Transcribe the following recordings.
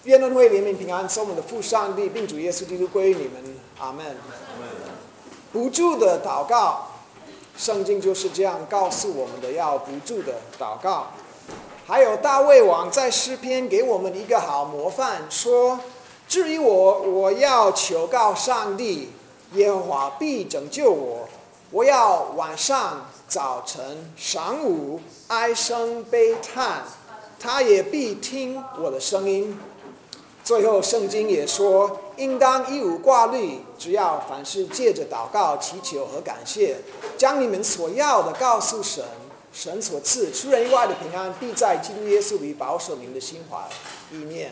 愿恩惠、怜悯、平安，从我们的父上帝并主耶稣基督归于你们，阿们。不住的祷告，圣经就是这样告诉我们的，要不住的祷告。还有大卫王在诗篇给我们一个好模范，说：至于我要求告上帝，耶和华必拯救我。我要晚上、早晨、晌午唉声悲叹，他也必听我的声音。最后圣经也说，应当一无挂虑，只要凡事借着祷告、祈求和感谢，将你们所要的告诉神，神所赐出人意外的平安，必在基督耶稣里保守你们的心怀意念。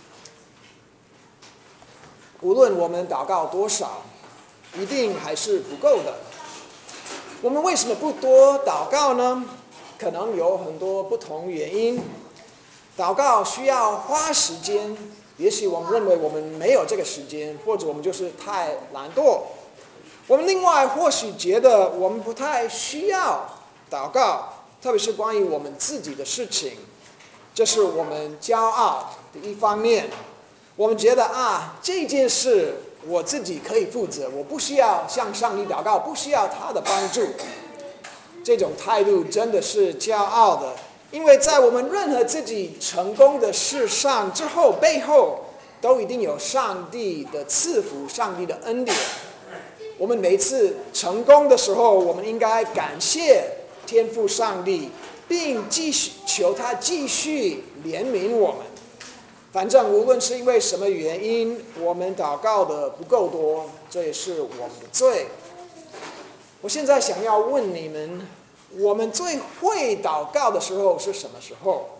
无论我们祷告多少，一定还是不够的。我们为什么不多祷告呢？可能有很多不同原因。祷告需要花时间，也许我们认为我们没有这个时间，或者我们就是太懒惰。我们另外或许觉得我们不太需要祷告，特别是关于我们自己的事情，这是我们骄傲的一方面。我们觉得这件事我自己可以负责，我不需要向上帝祷告，不需要他的帮助。这种态度真的是骄傲的，因为在我们任何自己成功的事上之后，背后都一定有上帝的赐福，上帝的恩典。我们每次成功的时候，我们应该感谢天父上帝，并继续求他继续怜悯我们。反正无论是因为什么原因，我们祷告的不够多，这也是我们的罪。我现在想要问你们，我们最会祷告的时候是什么时候？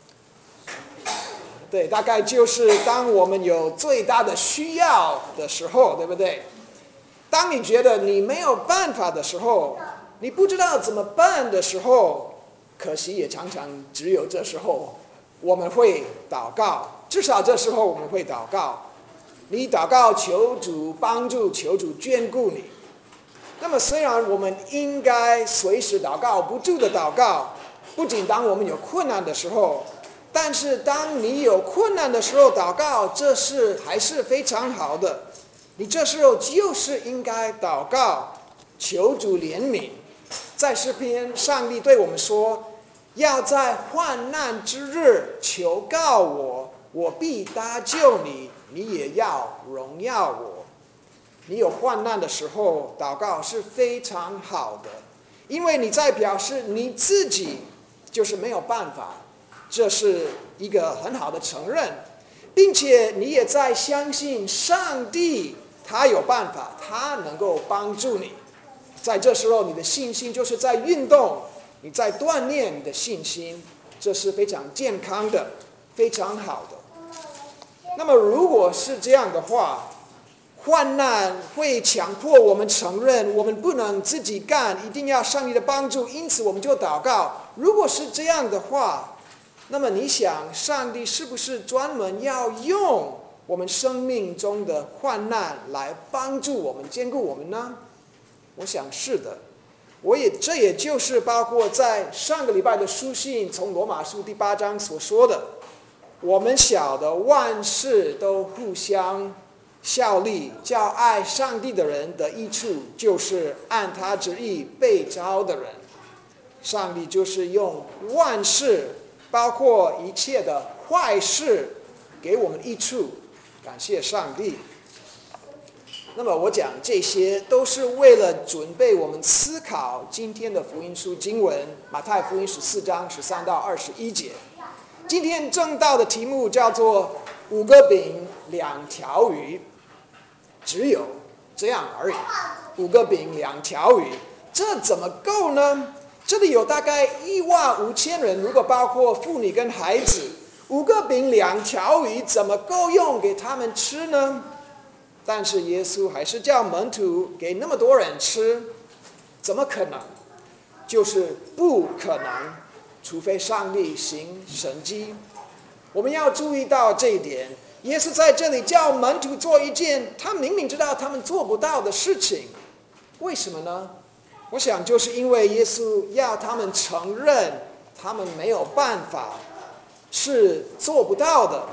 对，大概就是当我们有最大的需要的时候，对不对？当你觉得你没有办法的时候，你不知道怎么办的时候，可惜也常常只有这时候我们会祷告。至少这时候我们会祷告，你祷告求主帮助，求主眷顾你。那么虽然我们应该随时祷告，不住的祷告，不仅当我们有困难的时候，但是当你有困难的时候祷告，这是还是非常好的。你这时候就是应该祷告，求主怜悯。在诗篇，上帝对我们说，要在患难之日求告我，我必搭救你，你也要荣耀我。你有患难的时候，祷告是非常好的，因为你在表示你自己就是没有办法，这是一个很好的承认，并且你也在相信上帝，他有办法，他能够帮助你。在这时候，你的信心就是在运动，你在锻炼你的信心，这是非常健康的，非常好的。那么如果是这样的话，患难会强迫我们承认我们不能自己干，一定要上帝的帮助，因此我们就祷告。如果是这样的话，那么你想上帝是不是专门要用我们生命中的患难来帮助我们、兼顾我们呢？我想是的。这也就是包括在上个礼拜的书信，从罗马书第8章所说的，我们晓得万事都互相效力，叫爱上帝的人得益处，就是按他旨意被召的人。上帝就是用万事，包括一切的坏事，给我们益处，感谢上帝。那么我讲这些都是为了准备我们思考今天的福音书经文，马太福音14章13到21节。今天正道的题目叫做5个饼2条鱼，只有这样而已。5个饼2条鱼，这怎么够呢？这里有大概15000人，如果包括妇女跟孩子，5个饼2条鱼怎么够用给他们吃呢？但是耶稣还是叫门徒给那么多人吃，怎么可能？就是不可能，除非上帝行神迹。我们要注意到这一点，耶稣在这里叫门徒做一件他明明知道他们做不到的事情，为什么呢？我想就是因为耶稣要他们承认他们没有办法，是做不到的。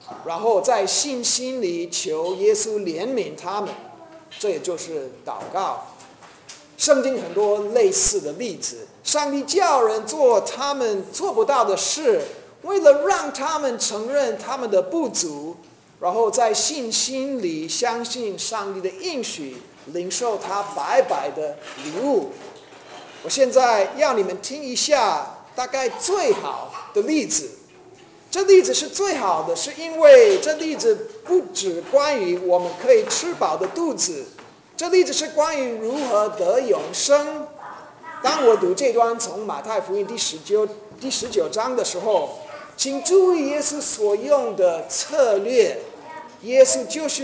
然后在信心里求耶稣怜悯他们，这也就是祷告。圣经很多类似的例子，上帝叫人做他们做不到的事，为了让他们承认他们的不足，然后在信心里相信上帝的应许，领受他白白的礼物。我现在要你们听一下大概最好的例子。这例子是最好的，是因为这例子不只关于我们可以吃饱的肚子，这例子是关于如何得永生。当我读这段从马太福音第19章的时候，请注意耶稣所用的策略。耶稣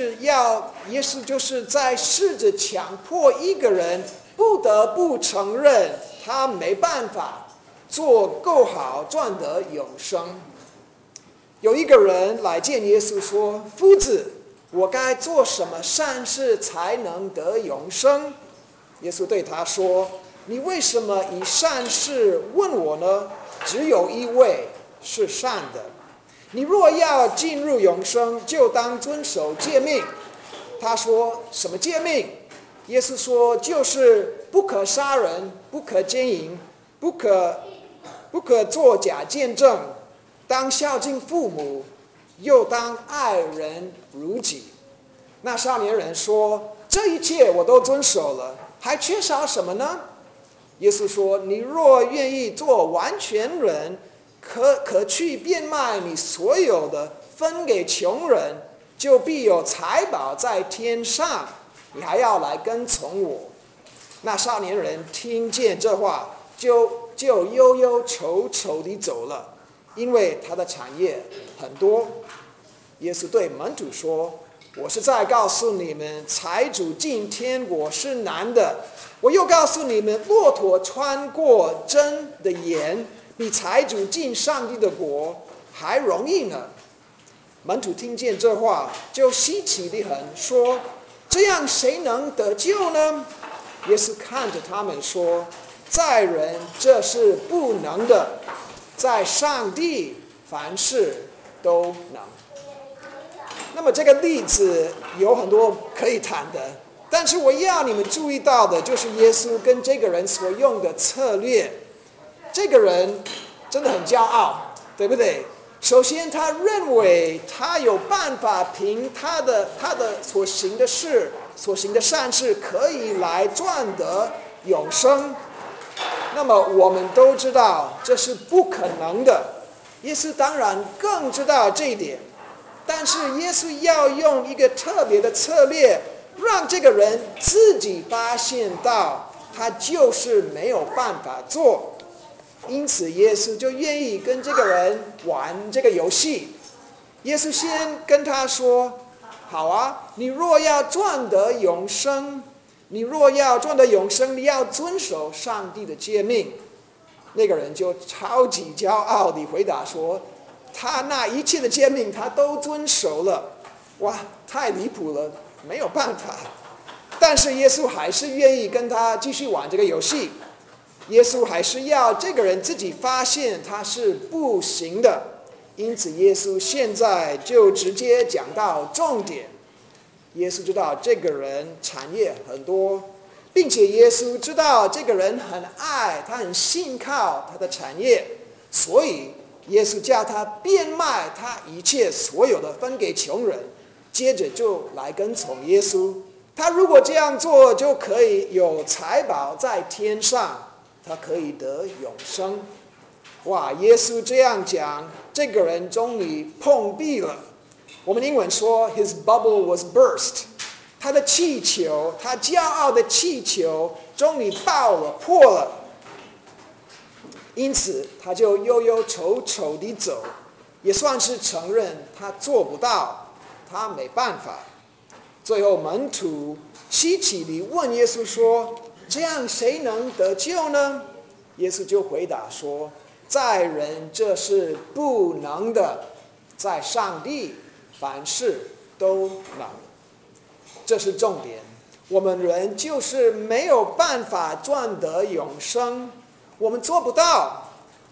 就是在试着强迫一个人不得不承认他没办法做够好赚得永生。有一个人来见耶稣说：“夫子，我该做什么善事才能得永生？”耶稣对他说：“你为什么以善事问我呢？只有一位是善的。你若要进入永生，就当遵守诫命。”他说：“什么诫命？”耶稣说：“就是不可杀人，不可奸淫，不可作假见证，当孝敬父母，又当爱人如己。”那少年人说：“这一切我都遵守了，还缺少什么呢？”耶稣说：“你若愿意做完全人，可去变卖你所有的，分给穷人，就必有财宝在天上。你还要来跟从我。”那少年人听见这话，就忧忧愁愁地走了，因为他的产业很多。耶稣对门徒说：“我是在告诉你们，财主进天国是难的。我又告诉你们，骆驼穿过针的眼，比财主进上帝的国还容易呢。”门徒听见这话，就稀奇地很，说：“这样谁能得救呢？”耶稣看着他们说：“在人这是不能的，在上帝凡事都能。”那么这个例子有很多可以谈的，但是我要你们注意到的就是耶稣跟这个人所用的策略。这个人真的很骄傲，对不对？首先他认为他有办法凭他的所行的事、所行的善事可以来赚得永生。那么我们都知道这是不可能的，耶稣当然更知道这一点。但是耶稣要用一个特别的策略，让这个人自己发现到他就是没有办法做。因此耶稣就愿意跟这个人玩这个游戏。耶稣先跟他说：“好啊，你若要赚得永生，你要遵守上帝的诫命。”那个人就超级骄傲地回答说：“他那一切的诫命他都遵守了。”哇，太离谱了，没有办法。但是耶稣还是愿意跟他继续玩这个游戏。耶稣还是要这个人自己发现他是不行的。因此耶稣现在就直接讲到重点。耶稣知道这个人产业很多，并且耶稣知道这个人很爱他，很信靠他的产业，所以耶稣叫他变卖他一切所有的，分给穷人，接着就来跟从耶稣。他如果这样做，就可以有财宝在天上，他可以得永生。哇，耶稣这样讲，这个人终于碰壁了。我们英文说 his bubble was burst， 他的气球，他骄傲的气球终于爆了，破了。因此他就忧忧愁愁地走，也算是承认他做不到，他没办法。最后门徒稀奇地问耶稣说：“这样谁能得救呢？”耶稣就回答说：“在人这是不能的，在上帝凡事都能。”这是重点。我们人就是没有办法赚得永生，我们做不到。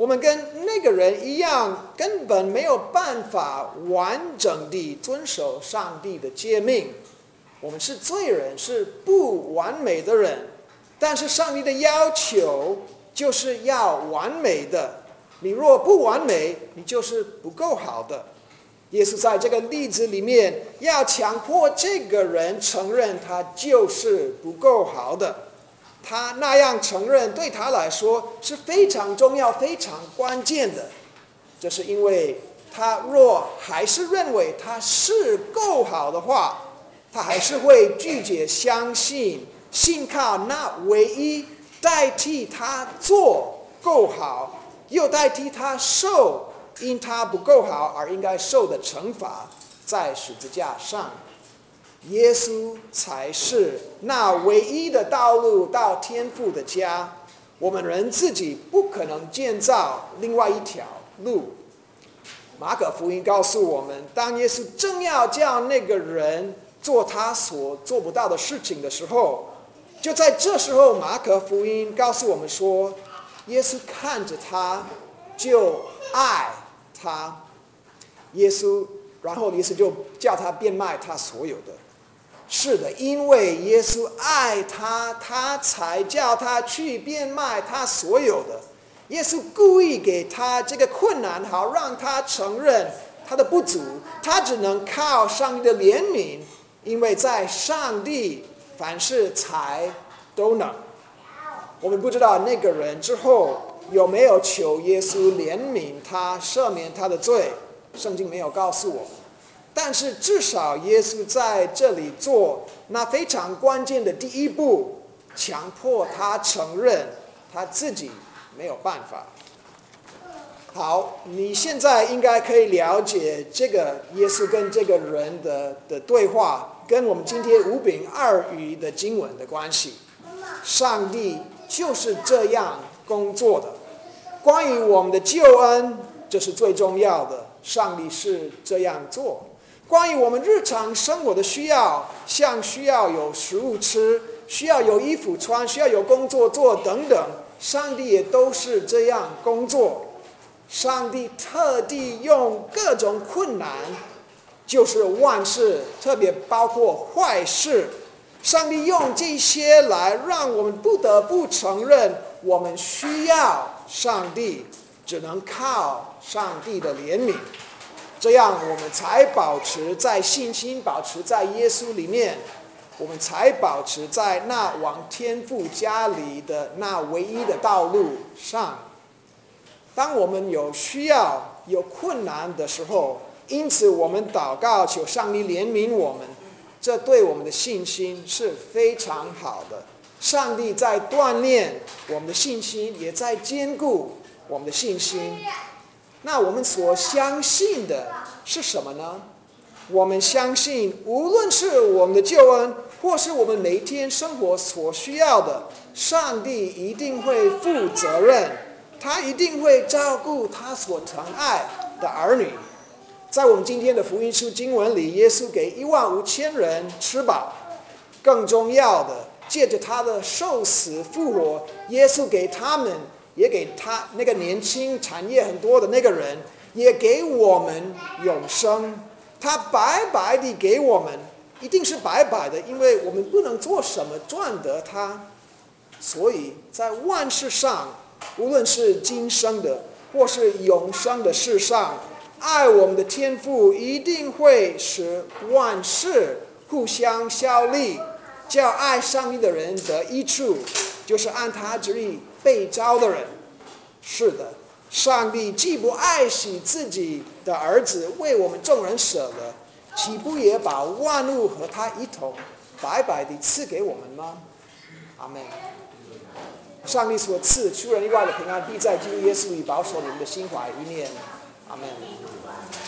我们跟那个人一样，根本没有办法完整地遵守上帝的诫命。我们是罪人，是不完美的人，但是上帝的要求就是要完美的。你若不完美，你就是不够好的。耶稣在这个例子里面，要强迫这个人承认他就是不够好的。他那样承认对他来说是非常重要、非常关键的。这是因为他若还是认为他是够好的话，他还是会拒绝相信、信靠那唯一代替他做够好，又代替他受因他不够好而应该受的惩罚，在十字架上。耶稣才是那唯一的道路到天父的家，我们人自己不可能建造另外一条路。马可福音告诉我们，当耶稣正要叫那个人做他所做不到的事情的时候，就在这时候，马可福音告诉我们说，耶稣看着他，就爱他。然后耶稣就叫他变卖他所有的。是的，因为耶稣爱他，他才叫他去变卖他所有的。耶稣故意给他这个困难，好让他承认他的不足，他只能靠上帝的怜悯，因为在上帝凡事才都能。我们不知道那个人之后有没有求耶稣怜悯他、赦免他的罪，圣经没有告诉我们。但是至少耶稣在这里做那非常关键的第一步，强迫他承认他自己没有办法。好，你现在应该可以了解这个耶稣跟这个人的对话，跟我们今天五饼二鱼的经文的关系。上帝就是这样工作的。关于我们的救恩，这是最重要的，上帝是这样做。关于我们日常生活的需要，像需要有食物吃，需要有衣服穿，需要有工作做等等，上帝也都是这样工作。上帝特地用各种困难，就是万事，特别包括坏事，上帝用这些来让我们不得不承认，我们需要上帝，只能靠上帝的怜悯。这样我们才保持在信心，保持在耶稣里面，我们才保持在那往天父家里的那唯一的道路上。当我们有需要、有困难的时候，因此我们祷告求上帝怜悯我们，这对我们的信心是非常好的。上帝在锻炼我们的信心，也在坚固我们的信心。那我们所相信的是什么呢？我们相信，无论是我们的救恩，或是我们每天生活所需要的，上帝一定会负责任，他一定会照顾他所疼爱的儿女。在我们今天的福音书经文里，耶稣给15000人吃饱。更重要的，借着他的受死复活，耶稣给他们，也给他那个年轻产业很多的那个人，也给我们永生。他白白地给我们，一定是白白的，因为我们不能做什么赚得他。所以在万事上，无论是今生的或是永生的事上，爱我们的天父一定会使万事互相效力，叫爱上帝的人得益处，就是按他旨意被召的人。是的，上帝既不爱惜自己的儿子为我们众人舍了，岂不也把万物和他一同白白地赐给我们吗？阿们。上帝所赐出人意外的平安，必在基督耶稣里保守你们的心怀意念。阿们。